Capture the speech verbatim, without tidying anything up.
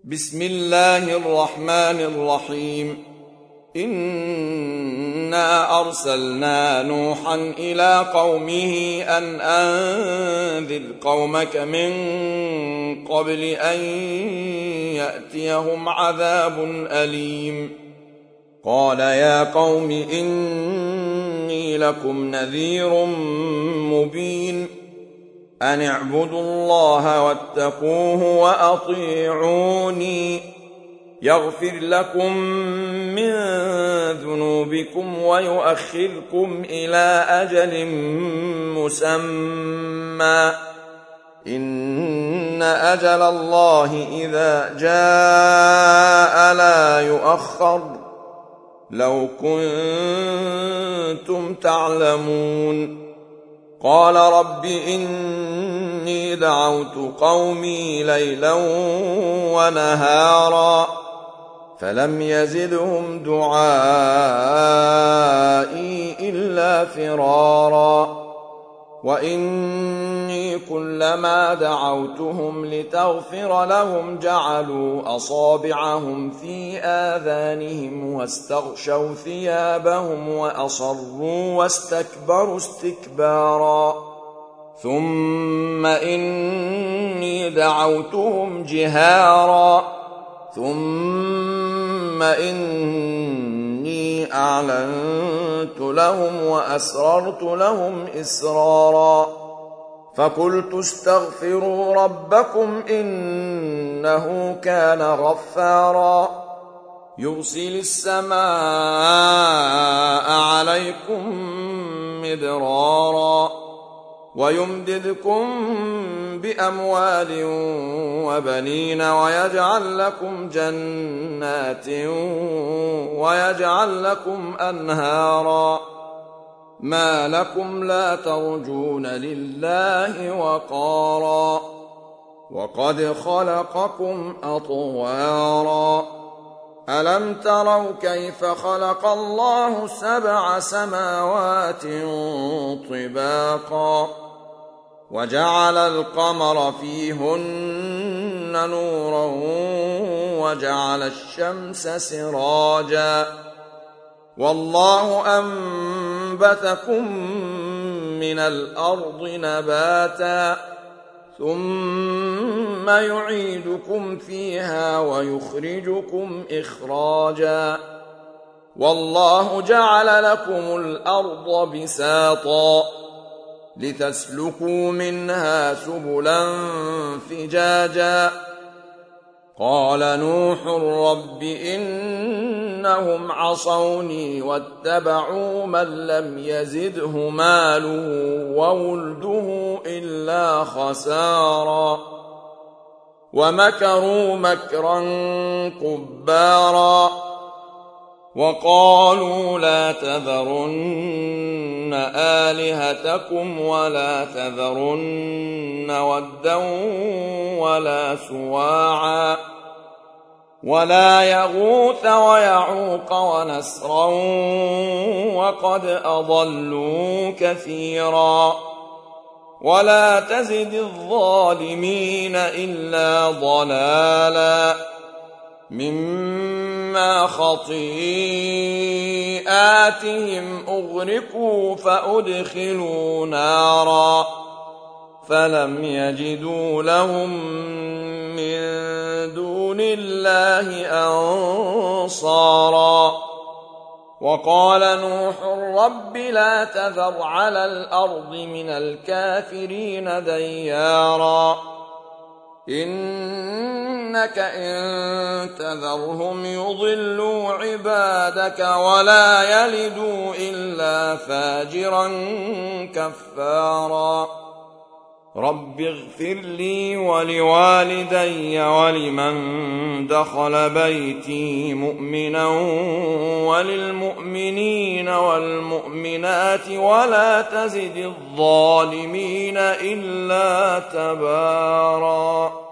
بسم الله الرحمن الرحيم. إنا أرسلنا نوحا إلى قومه أن أنذر قومك من قبل أن يأتيهم عذاب أليم. قال يا قوم إني لكم نذير مبين أن اعبدوا الله واتقوه وأطيعوني يغفر لكم من ذنوبكم ويؤخركم إلى أجل مسمى إن أجل الله إذا جاء لا يؤخر لو كنتم تعلمون. قال رب إني دعوت قومي ليلا ونهارا فلم يزدهم دعائي إلا فرارا وإني كلما دعوتهم لتغفر لهم جعلوا أصابعهم في آذانهم واستغشوا ثيابهم وأصروا واستكبروا استكبارا ثم إني دعوتهم جهارا ثم إني أعلنت لهم وأسررت لهم إسرارا فقلت استغفروا ربكم إنه كان غفارا يرسل السماء عليكم مدرارا ويمددكم بأموال وبنين ويجعل لكم جنات ويجعل لكم أنهارا ما لكم لا ترجون لله وقارا وقد خلقكم أطوارا ألم تروا كيف خلق الله سبع سماوات طباقا وجعل القمر فيهن نورا وجعل الشمس سراجا والله أنبتكم من الأرض نباتا ثم يعيدكم فيها ويخرجكم إخراجا والله جعل لكم الأرض بساطا لتسلكوا منها سبلا فجاجا قال نوح رب إنهم عصوني واتبعوا من لم يزده ماله وولده إلا خسارا ومكروا مكرا كبارا وقالوا لا تذرن آلهتكم ولا تذرن ودا ولا سواعا ولا يغوث ويعوق ونسرا وقد أضلوا كثيرا ولا تزد الظالمين إلا ضلالا مما خطيئاتهم أغرقوا فأدخلوا نارا فلم يجدوا لهم من دون الله أنصارا وقال نوح رب لا تذر على الأرض من الكافرين ديارا إنك إن تذرهم يضلوا عبادك ولا يلدوا إلا فاجرا كفارا رب اغفر لي ولوالدي ولمن دخل بيتي مؤمنا وللمؤمنين والمؤمنات ولا تزد الظالمين إلا تبارا.